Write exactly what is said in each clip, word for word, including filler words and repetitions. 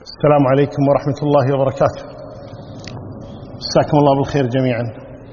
السلام عليكم ورحمة الله وبركاته. مساكم الله بالخير جميعا.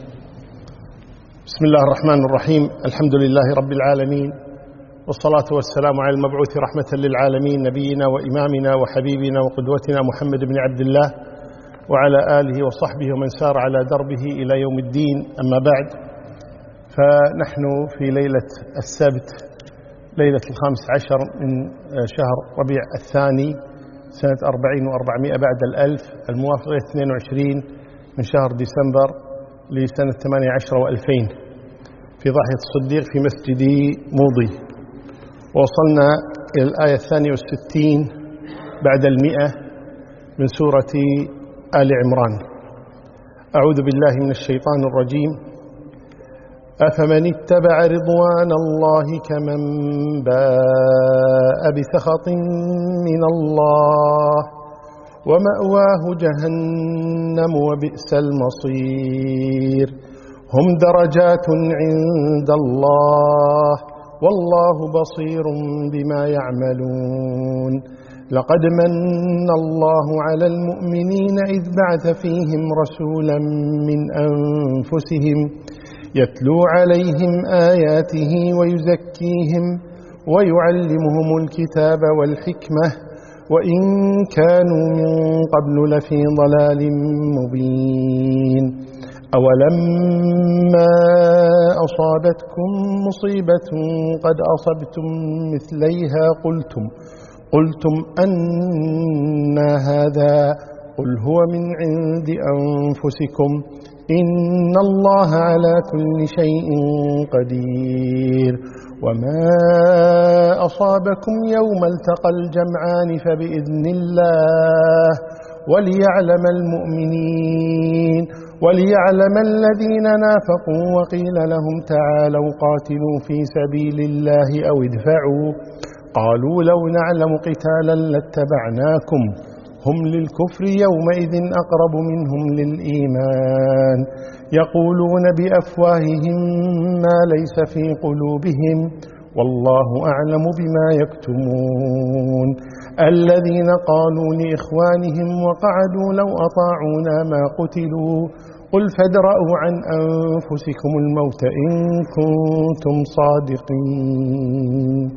بسم الله الرحمن الرحيم. الحمد لله رب العالمين، والصلاة والسلام على المبعوث رحمة للعالمين نبينا وإمامنا وحبيبنا وقدوتنا محمد بن عبد الله وعلى آله وصحبه ومن سار على دربه إلى يوم الدين. أما بعد، فنحن في ليلة السبت، ليلة الخامس عشر من شهر ربيع الثاني سنة أربعين وأربعمائة بعد الألف، الموافق اثنين وعشرين من شهر ديسمبر لسنة ثمانية عشر وألفين، في ضاحية الصديق في مسجد موضي. ووصلنا إلى الآية الثانية والستين بعد المئة من سورة آل عمران. أعوذ بالله من الشيطان الرجيم. أفمن اتبع رضوان الله كمن باء بسخط من الله ومأواه جهنم وبئس المصير. هم درجات عند الله والله بصير بما يعملون. لقد من الله على المؤمنين إذ بعث فيهم رسولا من أنفسهم يتلو عليهم آياته ويزكيهم ويعلمهم الكتاب والحكمة وإن كانوا من قبل لفي ضلال مبين. أولما أصابتكم مصيبة قد أصبتم مثليها قلتم قلتم أنَّ هذا قل هو من عند أنفسكم إن الله على كل شيء قدير. وما أصابكم يوم التقى الجمعان فبإذن الله وليعلم المؤمنين وليعلم الذين نافقوا وقيل لهم تعالوا قاتلوا في سبيل الله أو ادفعوا قالوا لو نعلم قتالا لاتبعناكم هم للكفر يومئذ أقرب منهم للإيمان يقولون بأفواههم ما ليس في قلوبهم والله أعلم بما يكتمون. الذين قالوا لإخوانهم وقعدوا لو أطاعونا ما قتلوا قل فادرءوا عن أنفسكم الموت إن كنتم صادقين.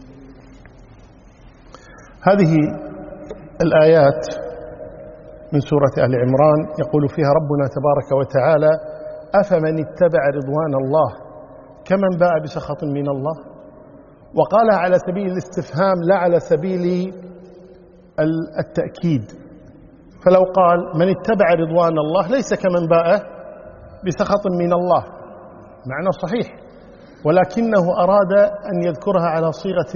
هذه الآيات من سورة آل عمران يقول فيها ربنا تبارك وتعالى: أفمن اتبع رضوان الله كمن باء بسخط من الله. وقالها على سبيل الاستفهام لا على سبيل التأكيد. فلو قال من اتبع رضوان الله ليس كمن باء بسخط من الله، معنى صحيح، ولكنه أراد أن يذكرها على صيغة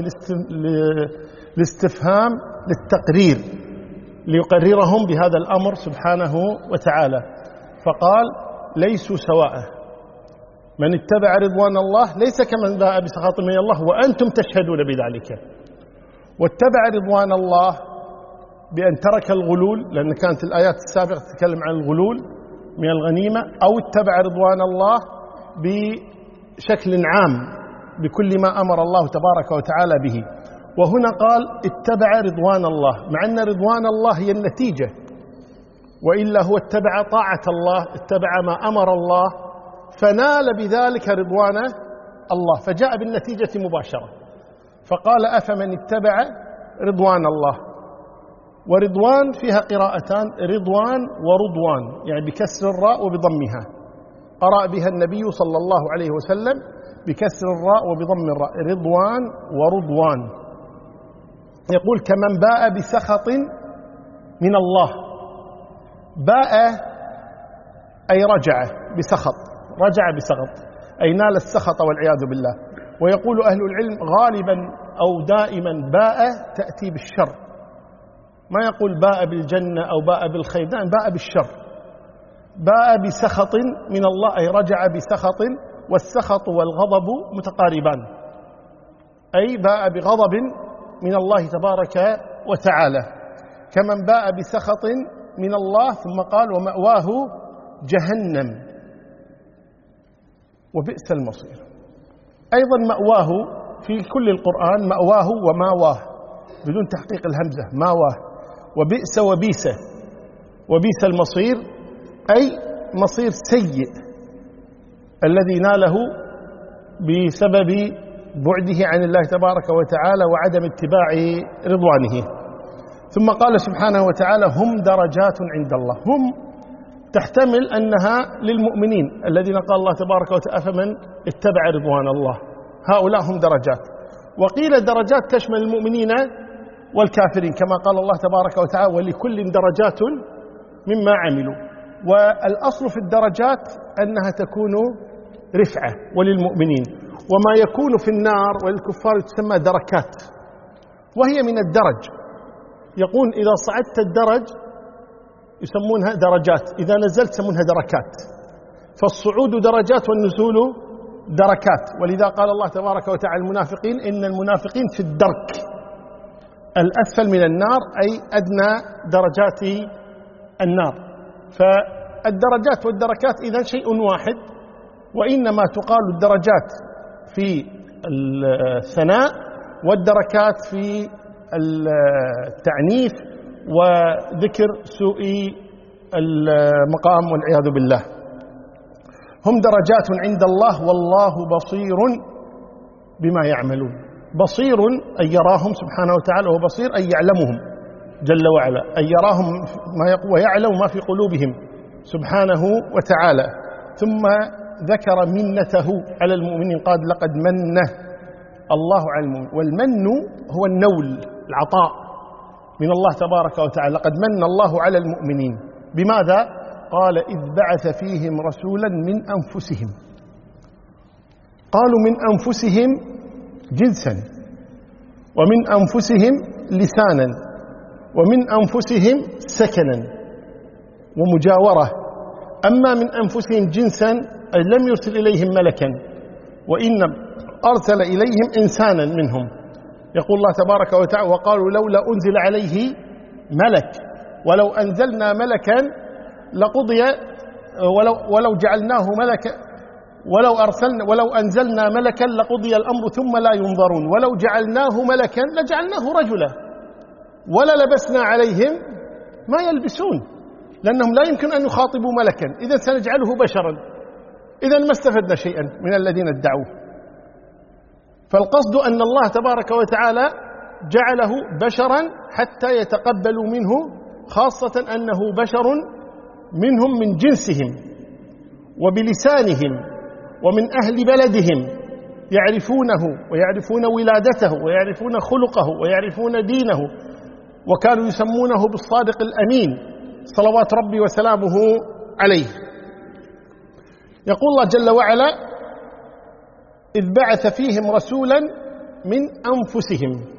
الاستفهام للتقرير، ليقررهم بهذا الأمر سبحانه وتعالى. فقال ليسوا سواء، من اتبع رضوان الله ليس كمن باء بسخط من الله وأنتم تشهدون بذلك. واتبع رضوان الله بأن ترك الغلول، لأن كانت الآيات السابقة تتكلم عن الغلول من الغنيمة، أو اتبع رضوان الله بشكل عام بكل ما أمر الله تبارك وتعالى به. وهنا قال اتبع رضوان الله، مع أن رضوان الله هي النتيجة، وإلا هو اتبع طاعة الله، اتبع ما أمر الله فنال بذلك رضوان الله، فجاء بالنتيجة مباشرة. فقال أفمن اتبع رضوان الله. ورضوان فيها قراءتان، رضوان ورضوان، يعني بكسر الراء وبضمها. قرأ بها النبي صلى الله عليه وسلم بكسر الراء وبضم الراء، رضوان ورضوان. يقول كمن باء بسخط من الله. باء أي رجع بسخط، رجع بسخط أي نال السخط والعياذ بالله. ويقول أهل العلم غالبا أو دائما باء تأتي بالشر، ما يقول باء بالجنة أو باء بالخير، باء بالشر. باء بسخط من الله أي رجع بسخط، والسخط والغضب متقاربان، أي باء بغضب من الله تبارك وتعالى. كمن باء بسخط من الله، ثم قال ومأواه جهنم وبئس المصير. أيضا مأواه في كل القرآن مأواه وماواه بدون تحقيق الهمزة، ماواه. وبئس وبيس، وبيس المصير أي مصير سيء الذي ناله بسبب بعده عن الله تبارك وتعالى وعدم اتباع رضوانه. ثم قال سبحانه وتعالى هم درجات عند الله. هم تحتمل أنها للمؤمنين الذين قال الله تبارك وتعالى فمن اتبع رضوان الله، هؤلاء هم درجات. وقيل درجات تشمل المؤمنين والكافرين كما قال الله تبارك وتعالى ولكل درجات مما عملوا. والأصل في الدرجات أنها تكون رفعة وللمؤمنين، وما يكون في النار وللكفار تسمى دركات، وهي من الدرج. يقول إذا صعدت الدرج يسمونها درجات، إذا نزلت يسمونها دركات. فالصعود درجات والنزول دركات. ولذا قال الله تبارك وتعالى المنافقين إن المنافقين في الدرك الأسفل من النار، أي أدنى درجات النار. فالدرجات والدركات إذن شيء واحد، وإنما تقال الدرجات في الثناء والدركات في التعنيف وذكر سوء المقام والعياذ بالله. هم درجات عند الله والله بصير بما يعملون. بصير أن يراهم سبحانه وتعالى، وبصير أن يعلمهم جل وعلا، أن يراهم ما ويعلم ما في قلوبهم سبحانه وتعالى. ثم ذكر منته على المؤمنين، قال لقد منه الله على المؤمنين. والمن هو النول، العطاء من الله تبارك وتعالى. لقد من الله على المؤمنين بماذا؟ قال إذ بعث فيهم رسولا من أنفسهم. قالوا من أنفسهم جنسا، ومن أنفسهم لسانا، ومن أنفسهم سكنا ومجاورة. أما من أنفسهم جنسا أي لم يرسل إليهم ملكا، وإنما أرسل إليهم إنسانا منهم. يقول الله تبارك وتعالى وقالوا لولا أنزل عليه ملك، ولو أنزلنا ملكا لقضي، ولو, ولو جعلناه ملكا ولو أرسلنا ولو أنزلنا ملكا لقضي الأمر ثم لا ينظرون، ولو جعلناه ملكا لجعلناه رجلا ولا لبسنا عليهم ما يلبسون، لأنهم لا يمكن أن يخاطبوا ملكا، إذا سنجعله بشرا، إذا ما استفدنا شيئا من الذين ادعوه. فالقصد أن الله تبارك وتعالى جعله بشرا حتى يتقبلوا منه، خاصة أنه بشر منهم من جنسهم وبلسانهم ومن أهل بلدهم، يعرفونه ويعرفون ولادته ويعرفون خلقه ويعرفون دينه، وكانوا يسمونه بالصادق الأمين صلوات ربي وسلامه عليه. يقول الله جل وعلا إذ بعث فيهم رسولا من أنفسهم،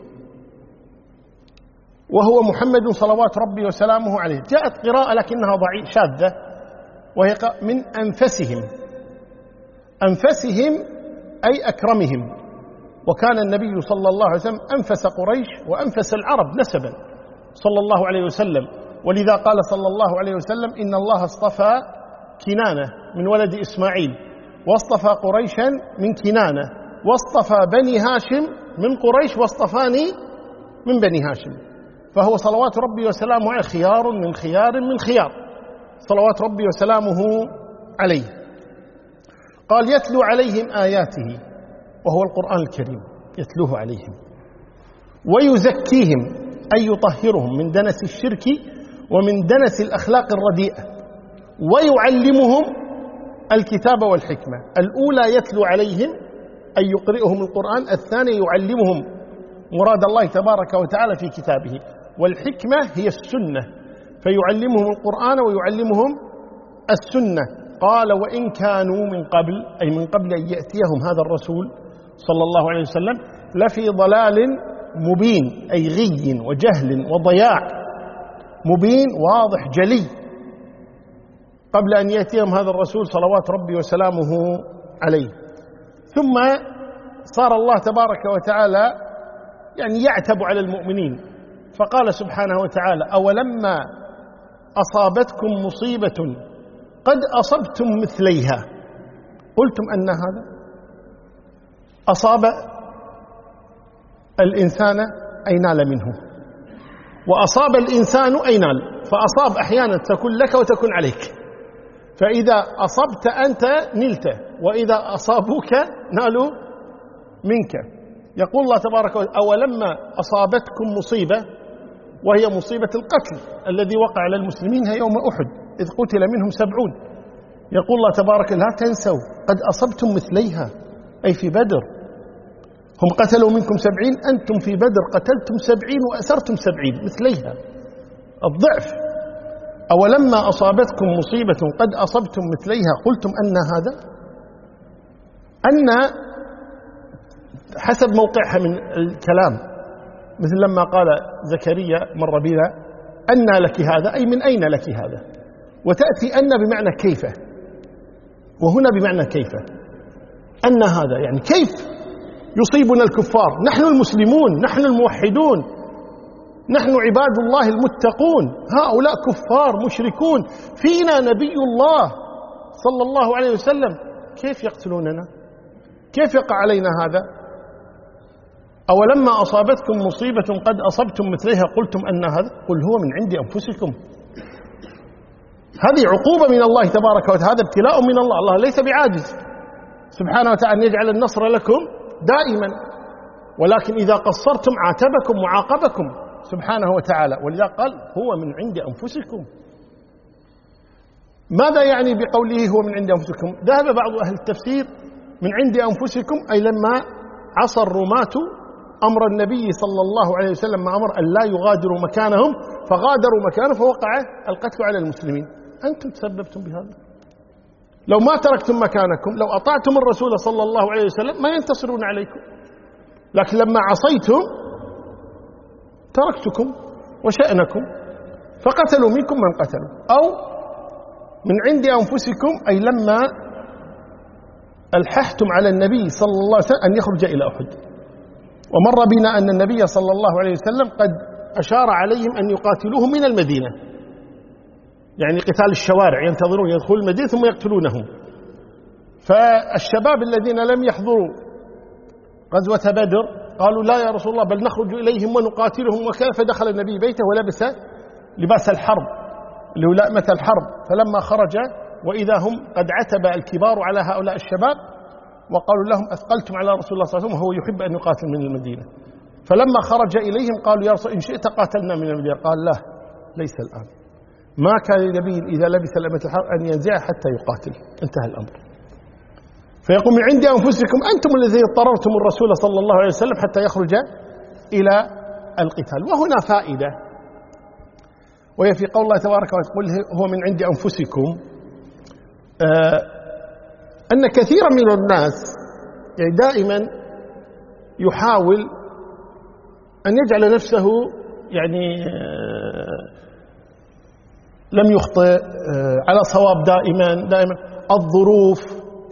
وهو محمد صلوات ربي وسلامه عليه. جاءت قراءة لكنها ضعيفة شاذة، وهي من أنفسهم. أنفسهم أي أكرمهم، وكان النبي صلى الله عليه وسلم أنفس قريش وأنفس العرب نسبا صلى الله عليه وسلم. ولذا قال صلى الله عليه وسلم إن الله اصطفى كنانة من ولد إسماعيل، واصطفى قريشا من كنانة، واصطفى بني هاشم من قريش، واصطفاني من بني هاشم. فهو صلوات ربي وسلامه عليه خيار من خيار من خيار صلوات ربي وسلامه عليه. قال يتلو عليهم آياته، وهو القرآن الكريم يتلوه عليهم، ويزكيهم أي يطهرهم من دنس الشرك ومن دنس الأخلاق الرديئة، ويعلمهم الكتاب والحكمة. الأولى يتلو عليهم أي يقرئهم القرآن، الثانية يعلمهم مراد الله تبارك وتعالى في كتابه، والحكمة هي السنة، فيعلمهم القرآن ويعلمهم السنة. قال وإن كانوا من قبل، أي من قبل أن يأتيهم هذا الرسول صلى الله عليه وسلم، لفي ضلال مبين، أي غي وجهل وضياع مبين واضح جلي، قبل أن يأتيهم هذا الرسول صلوات ربي وسلامه عليه. ثم صار الله تبارك وتعالى يعني يعتب على المؤمنين، فقال سبحانه وتعالى أولما أصابتكم مصيبة قد أصبتم مثليها قلتم أن هذا. أصاب الإنسان أي نال منه، وأصاب الإنسان أي نال، فأصاب أحيانا تكون لك وتكون عليك، فإذا أصبت أنت نلته، وإذا أصابوك نالوا منك. يقول الله تبارك وتعالى: أولما أصابتكم مصيبة، وهي مصيبة القتل الذي وقع على المسلمين يوم أحد إذ قتل منهم سبعون. يقول الله تبارك: لا تنسوا قد أصبتم مثليها، أي في بدر، هم قتلوا منكم سبعين، أنتم في بدر قتلتم سبعين وأسرتم سبعين مثليها، الضعف. أولما أصابتكم مصيبة قد أصبتم مثليها قلتم أن هذا، أن حسب موقعها من الكلام، مثل لما قال زكريا مر بنا: أن لك هذا، أي من أين لك هذا؟ وتأتي أن بمعنى كيف، وهنا بمعنى كيف. أن هذا يعني كيف يصيبنا الكفار، نحن المسلمون، نحن الموحدون، نحن عباد الله المتقون، هؤلاء كفار مشركون، فينا نبي الله صلى الله عليه وسلم، كيف يقتلوننا؟ كيف يقع علينا هذا؟ أولما أصابتكم مصيبة قد أصبتم مثلها قلتم أن هذا، قل هو من عند أنفسكم. هذه عقوبة من الله تبارك وتعالى، هذا ابتلاء من الله، الله ليس بعاجز سبحانه وتعالى أن يجعل النصر لكم دائما، ولكن إذا قصرتم عاتبكم وعاقبكم سبحانه وتعالى، ولذا قال هو من عند أنفسكم. ماذا يعني بقوله هو من عند أنفسكم؟ ذهب بعض أهل التفسير من عند أنفسكم أي لما عصى الرماة أمر النبي صلى الله عليه وسلم ما أمر أن لا يغادروا مكانهم، فغادروا مكانه فوقع القتل على المسلمين. أنتم تسببتم بهذا، لو ما تركتم مكانكم، لو أطعتم الرسول صلى الله عليه وسلم ما ينتصرون عليكم، لكن لما عصيتم تركتكم وشأنكم فقتلوا منكم من قتلوا. أو من عند أنفسكم أي لما ألححتم على النبي صلى الله عليه وسلم أن يخرج إلى أحد. ومر بنا أن النبي صلى الله عليه وسلم قد أشار عليهم أن يقاتلوهم من المدينة، يعني قتال الشوارع، ينتظرون يدخل المدينة ثم يقتلونهم. فالشباب الذين لم يحضروا غزوة بدر قالوا: لا يا رسول الله، بل نخرج إليهم ونقاتلهم وكذا. فدخل النبي بيته ولبس لباس الحرب اللي هو لأمة الحرب، فلما خرج وإذا هم قد عتب الكبار على هؤلاء الشباب وقالوا لهم: أثقلتم على رسول الله صلى الله عليه وسلم وهو يحب أن يقاتل من المدينة. فلما خرج إليهم قالوا: يا رسول إن شئت قاتلنا من المدينة. قال: لا، ليس الآن، ما كان لنبي إذا لبس لأمة الحرب أن ينزعها حتى يقاتل، انتهى الأمر. فيقول: من عند أنفسكم أنتم الذين اضطررتم الرسول صلى الله عليه وسلم حتى يخرج إلى القتال. وهنا فائدة، وهي في قول الله تبارك وتعالى: هو من عند أنفسكم، آه أن كثيرا من الناس يعني دائما يحاول أن يجعل نفسه يعني آه لم يخطئ، آه على صواب دائما دائما الظروف،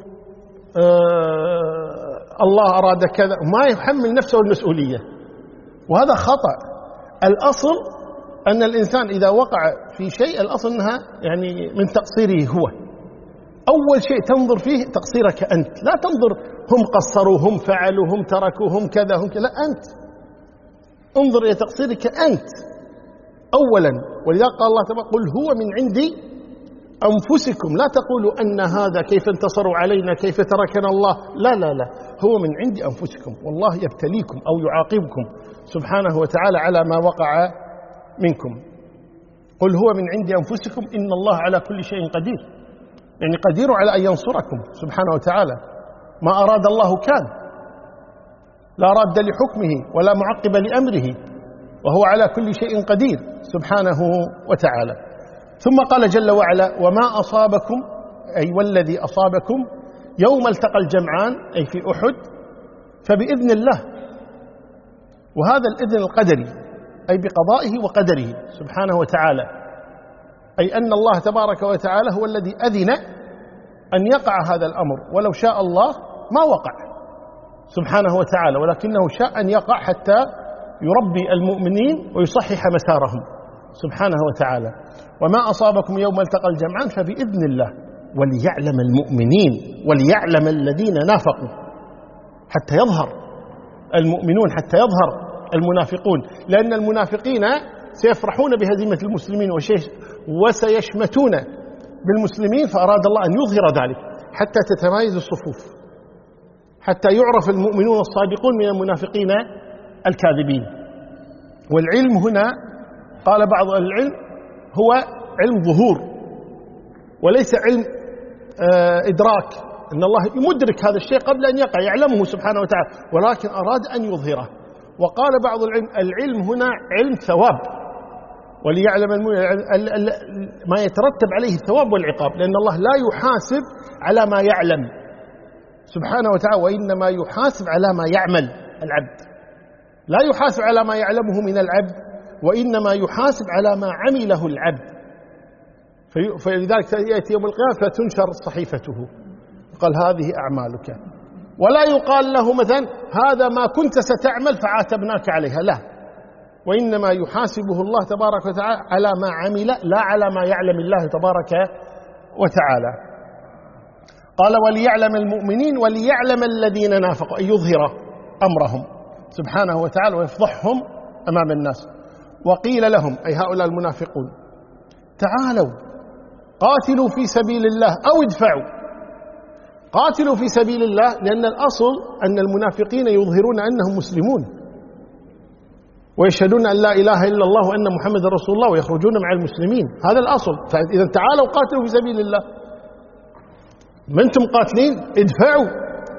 آه الله أراد كذا، ما يحمل نفسه المسؤولية، وهذا خطأ. الأصل أن الإنسان إذا وقع في شيء الأصل أنها يعني من تقصيره هو، أول شيء تنظر فيه تقصيرك أنت، لا تنظر هم قصروا، هم فعلوا، هم تركوا، هم كذا هم كذا، لا، أنت انظر إلى تقصيرك أنت أولا. ولذا قال الله تعالى: قل هو من عندي أنفسكم، لا تقولوا أن هذا كيف انتصروا علينا، كيف تركنا الله، لا لا لا، هو من عند أنفسكم، والله يبتليكم أو يعاقبكم سبحانه وتعالى على ما وقع منكم. قل هو من عند أنفسكم إن الله على كل شيء قدير، يعني قدير على أن ينصركم سبحانه وتعالى، ما أراد الله كان، لا راد لحكمه ولا معقب لأمره، وهو على كل شيء قدير سبحانه وتعالى. ثم قال جل وعلا: وما أصابكم، أي والذي أصابكم يوم التقى الجمعان، أي في أحد، فبإذن الله. وهذا الإذن القدري، أي بقضائه وقدره سبحانه وتعالى، أي أن الله تبارك وتعالى هو الذي أذن أن يقع هذا الأمر، ولو شاء الله ما وقع سبحانه وتعالى، ولكنه شاء أن يقع حتى يربي المؤمنين ويصحح مسارهم سبحانه وتعالى. وما أصابكم يوم التقى الجمعان فبإذن الله وليعلم المؤمنين وليعلم الذين نافقوا، حتى يظهر المؤمنون، حتى يظهر المنافقون، لأن المنافقين سيفرحون بهزيمة المسلمين وسيشمتون بالمسلمين، فأراد الله أن يظهر ذلك حتى تتمايز الصفوف، حتى يعرف المؤمنون الصادقون من المنافقين الكاذبين. والعلم هنا قال بعض العلم هو علم ظهور وليس علم إدراك، أن الله يمدرك هذا الشيء قبل أن يقع، يعلمه سبحانه وتعالى، ولكن أراد أن يظهره. وقال بعض العلم العلم هنا علم ثواب، وليعلم ما يترتب عليه الثواب والعقاب، لأن الله لا يحاسب على ما يعلم سبحانه وتعالى، وإنما يحاسب على ما يعمل العبد، لا يحاسب على ما يعلمه من العبد، وإنما يحاسب على ما عمله العبد. فلذلك يأتي يوم القيامة فتنشر صحيفته، قال هذه أعمالك، ولا يقال له مثلا هذا ما كنت ستعمل فعاتبناك عليها، لا، وإنما يحاسبه الله تبارك وتعالى على ما عمل، لا على ما يعلم الله تبارك وتعالى. قال وليعلم المؤمنين وليعلم الذين نافقوا، أن يظهر أمرهم سبحانه وتعالى ويفضحهم أمام الناس. وقيل لهم، أي هؤلاء المنافقون، تعالوا قاتلوا في سبيل الله أو ادفعوا. قاتلوا في سبيل الله لأن الأصل أن المنافقين يظهرون أنهم مسلمون ويشهدون أن لا إله إلا الله وأن محمد رسول الله ويخرجون مع المسلمين، هذا الأصل. فإذا تعالوا قاتلوا في سبيل الله، ما أنتم قاتلين ادفعوا.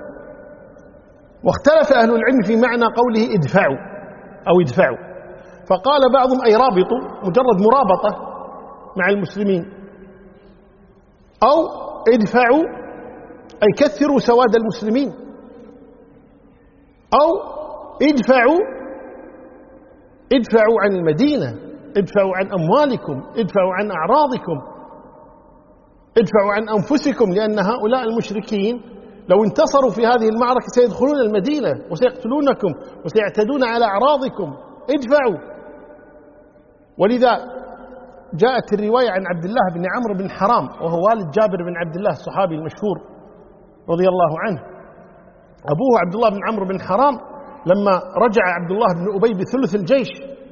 واختلف أهل العلم في معنى قوله ادفعوا أو ادفعوا، فقال بعضهم أي رابطوا، مجرد مرابطة مع المسلمين، أو ادفعوا أي كثروا سواد المسلمين، أو ادفعوا ادفعوا عن المدينة، ادفعوا عن أموالكم، ادفعوا عن أعراضكم، ادفعوا عن أنفسكم، لأن هؤلاء المشركين لو انتصروا في هذه المعركة سيدخلون المدينة وسيقتلونكم وسيعتدون على أعراضكم، ادفعوا. ولذا جاءت الرواية عن عبد الله بن عمرو بن حرام، وهو والد جابر بن عبد الله الصحابي المشهور رضي الله عنه. أبوه عبد الله بن عمرو بن حرام لما رجع عبد الله بن أبي بثلث الجيش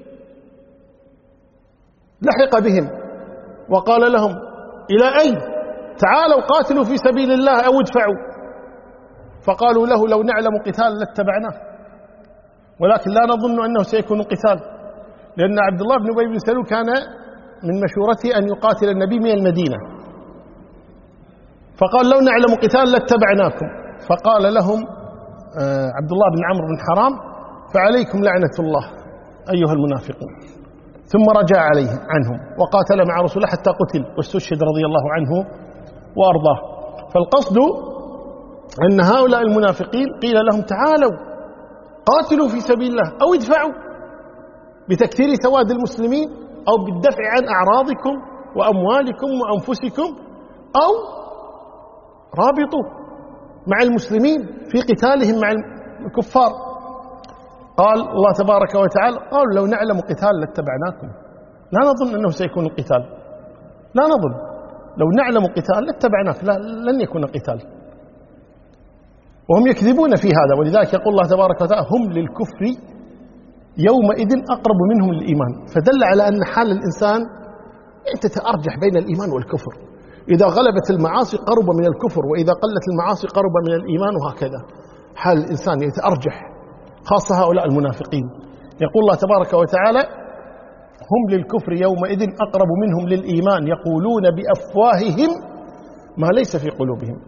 لحق بهم وقال لهم إلى أين؟ تعالوا قاتلوا في سبيل الله أو ادفعوا. فقالوا له لو نعلم قتال لاتبعناه، ولكن لا نظن أنه سيكون قتال، لأن عبد الله بن أبي بن سلول كان من مشورته أن يقاتل النبي من المدينة، فقال لو نعلم قتال لاتبعناكم. فقال لهم عبد الله بن عمرو بن حرام فعليكم لعنة الله أيها المنافقون، ثم رجع عليهم عنهم وقاتل مع رسول الله حتى قتل واستشهد رضي الله عنه وأرضاه. فالقصد أن هؤلاء المنافقين قيل لهم تعالوا قاتلوا في سبيل الله أو ادفعوا، بتكثير سواد المسلمين أو بالدفع عن أعراضكم وأموالكم وأنفسكم، أو رابطوا مع المسلمين في قتالهم مع الكفار. قال الله تبارك وتعالى قالوا لو نعلم قتال لاتبعناكم، لا نظن أنه سيكون القتال، لا نظن، لو نعلم قتال لاتبعناك، لا لن يكون قتال. وهم يكذبون في هذا، ولذلك يقول الله تبارك وتعالى هم للكفر يومئذ أقرب منهم للإيمان، فدل على أن حال الإنسان تتأرجح بين الإيمان والكفر، إذا غلبت المعاصي قرب من الكفر، وإذا قلت المعاصي قرب من الإيمان، وهكذا حال الإنسان يتأرجح، خاصة هؤلاء المنافقين. يقول الله تبارك وتعالى هم للكفر يومئذ أقرب منهم للإيمان يقولون بأفواههم ما ليس في قلوبهم.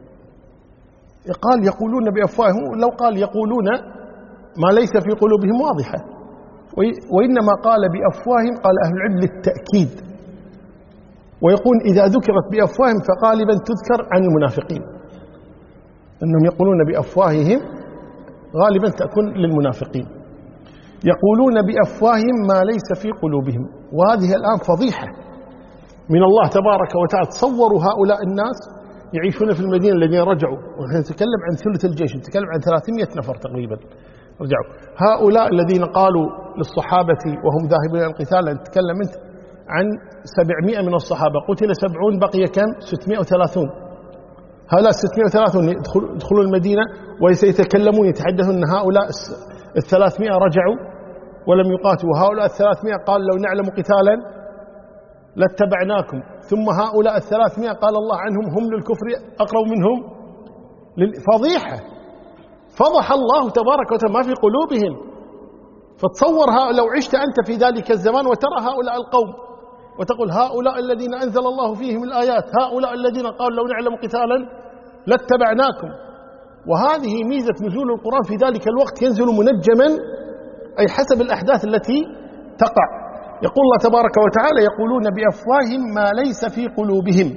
قال يقولون بأفواههم، لو قال يقولون ما ليس في قلوبهم واضحة، وإنما قال بأفواههم قال أهل العلم للتأكيد، ويقول إذا ذكرت بأفواههم فغالبا تذكر عن المنافقين، أنهم يقولون بأفواههم غالبا تكون للمنافقين، يقولون بأفواههم ما ليس في قلوبهم. وهذه الآن فضيحة من الله تبارك وتعالى. تصوروا هؤلاء الناس يعيشون في المدينة الذين رجعوا، ونحن نتكلم عن ثلث الجيش، نتكلم عن ثلاثمائة نفر تقريبا رجعوا. هؤلاء الذين قالوا للصحابة وهم ذاهبون إلى القتال، نتكلم انت عن سبعمائة من الصحابة، قتل سبعون بقي كم؟ ستمائة وثلاثون. هؤلاء ستمائة وثلاثون يدخلون المدينة وسيتكلمون يتحدثون أن هؤلاء الثلاثمائة رجعوا ولم يقاتلوا. هؤلاء الثلاثمائة قال لو نعلم قتالا لاتبعناكم. ثم هؤلاء الثلاثمائة قال الله عنهم هم للكفر أقرب منهم للفضيحة. فضح الله تبارك وتعالى ما في قلوبهم. فتصور لو عشت أنت في ذلك الزمان وترى هؤلاء القوم وتقول هؤلاء الذين أنزل الله فيهم الآيات، هؤلاء الذين قالوا لو نعلم قتالا لاتبعناكم. وهذه ميزة نزول القرآن في ذلك الوقت، ينزل منجما أي حسب الأحداث التي تقع. يقول الله تبارك وتعالى يقولون بأفواههم ما ليس في قلوبهم.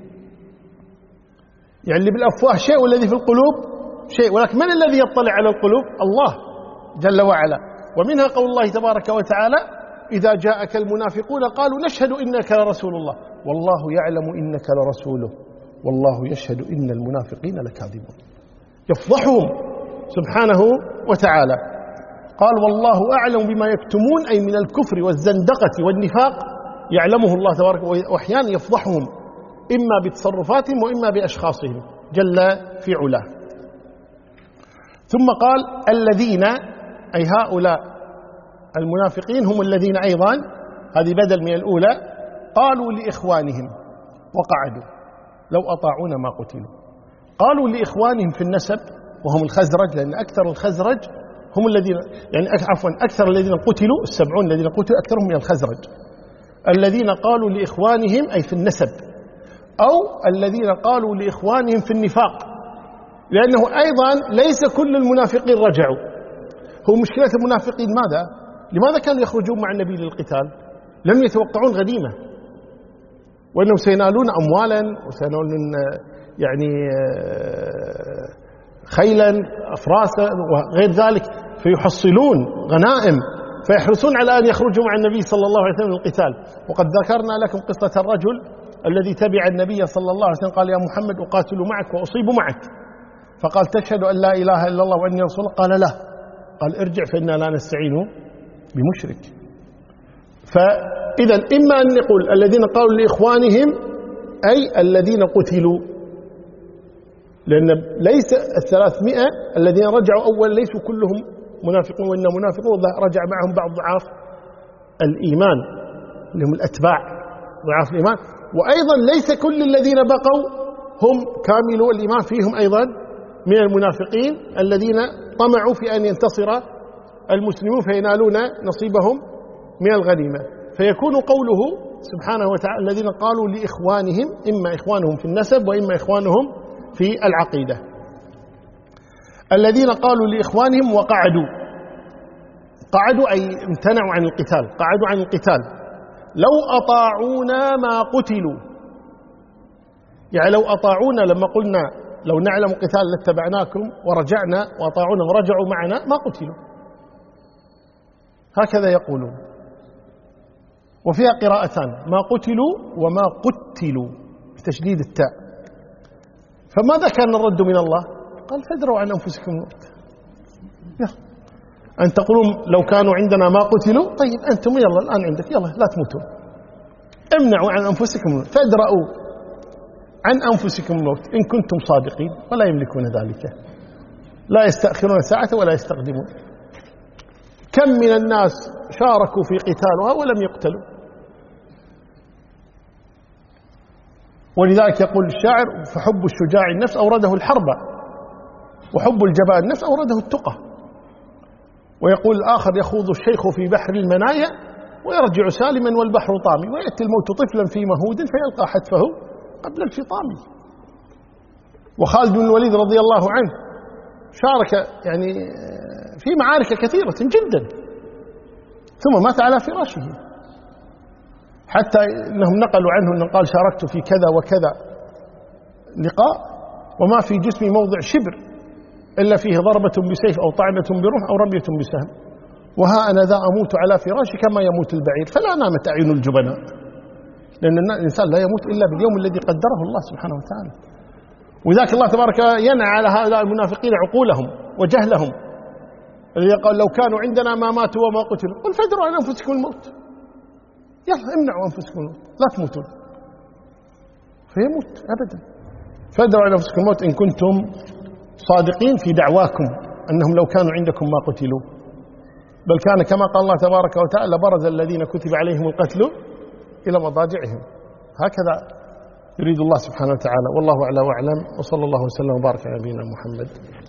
يعني اللي بالأفواه شيء والذي في القلوب شيء، ولكن من الذي يطلع على القلوب؟ الله جل وعلا. ومنها قول الله تبارك وتعالى إذا جاءك المنافقون قالوا نشهد إنك لرسول الله والله يعلم إنك لرسوله والله يشهد إن المنافقين لكاذبون. يفضحهم سبحانه وتعالى. قال والله أعلم بما يكتمون، أي من الكفر والزندقة والنفاق يعلمه الله تبارك، وأحيانا يفضحهم إما بتصرفاتهم وإما بأشخاصهم جل في علاه. ثم قال الذين، أي هؤلاء المنافقين هم الذين أيضا، هذه بدل من الأولى، قالوا لإخوانهم وقعدوا لو أطاعونا ما قتلوا. قالوا لإخوانهم في النسب وهم الخزرج، لأن أكثر الخزرج هم الذين يعني عفوا أكثر الذين قتلوا، السبعون الذين قتلوا أكثرهم من الخزرج. الذين قالوا لإخوانهم أي في النسب، أو الذين قالوا لإخوانهم في النفاق، لأنه أيضا ليس كل المنافقين رجعوا. هو مشكلة المنافقين ماذا؟ لماذا كانوا يخرجون مع النبي للقتال؟ لم يتوقعون غنيمة، وأنهم سينالون أموالا وسينالون يعني خيلا أفراسا وغير ذلك، فيحصلون غنائم، فيحرصون على أن يخرجوا مع النبي صلى الله عليه وسلم للقتال. وقد ذكرنا لكم قصة الرجل الذي تبع النبي صلى الله عليه وسلم قال يا محمد أقاتل معك وأصيب معك، فقال تشهد أن لا إله إلا الله وأني رسول الله؟ قال لا. قال ارجع فإنا لا نستعين بمشرك. فإذا إما أن نقول الذين قالوا لإخوانهم أي الذين قتلوا، لأن ليس الثلاثمائة الذين رجعوا أول ليسوا كلهم منافقون، وإن منافقون رجع معهم بعض ضعاف الإيمان اللي هم الأتباع ضعاف الإيمان. وأيضا ليس كل الذين بقوا هم كاملوا الإيمان، فيهم أيضا من المنافقين الذين طمعوا في أن ينتصر المسلمون فينالون نصيبهم من الغنيمة. فيكون قوله سبحانه وتعالى الذين قالوا لإخوانهم، إما إخوانهم في النسب وإما إخوانهم في العقيدة. الذين قالوا لإخوانهم وقعدوا، قعدوا أي امتنعوا عن القتال، قعدوا عن القتال. لو أطاعونا ما قتلوا، يعني لو أطاعونا لما قلنا لو نعلم قتال لاتبعناكم ورجعنا وأطاعونا ورجعوا معنا ما قتلوا، هكذا يقولون. وفيها قراءتان ما قتلوا وما قتلوا بتشديد التاء. فماذا كان الرد من الله؟ قال فادروا عن أنفسكم الموت. أن تقولون لو كانوا عندنا ما قتلوا، طيب أنتم يلا الآن عندك يلا لا تموتوا، امنعوا عن أنفسكم الموت، فادرأوا عن أنفسكم الموت إن كنتم صادقين، ولا يملكون ذلك، لا يستأخرون ساعة ولا يستقدمون. كم من الناس شاركوا في قتالها ولم يقتلوا. ولذلك يقول الشاعر فحب الشجاع النفس أورده الحرب، وحب الجبان النفس أورده التقى. ويقول الآخر يخوض الشيخ في بحر المنايا ويرجع سالما والبحر طامي، ويأتي الموت طفلا في مهود فيلقى حتفه قبل الفطام. وخالد بن الوليد رضي الله عنه شارك يعني في معارك كثيرة جدا ثم مات على فراشه، حتى إنهم نقلوا عنه أنه قال شاركت في كذا وكذا لقاء وما في جسمي موضع شبر إلا فيه ضربة بسيف أو طعنة برمح أو رمية بسهم، وها أنا ذا أموت على فراشي كما يموت البعير فلا نامت أعين الجبناء. لأن الإنسان لا يموت إلا باليوم الذي قدره الله سبحانه وتعالى. وذاك الله تبارك ينعى على هؤلاء المنافقين عقولهم وجهلهم، الذي قال لو كانوا عندنا ما ماتوا وما قتلوا. قل فادروا عن أنفسكم الموت، يلا امنعوا أنفسكم الموت لا تموتون، فيموت أبدا. فادروا عن أنفسكم الموت إن كنتم صادقين في دعواكم أنهم لو كانوا عندكم ما قتلوا. بل كان كما قال الله تبارك وتعالى برز الذين كتب عليهم القتل إلى مضاجعهم. هكذا يريد الله سبحانه وتعالى، والله أعلى وأعلم، وصلى الله وسلم وبارك على نبينا محمد.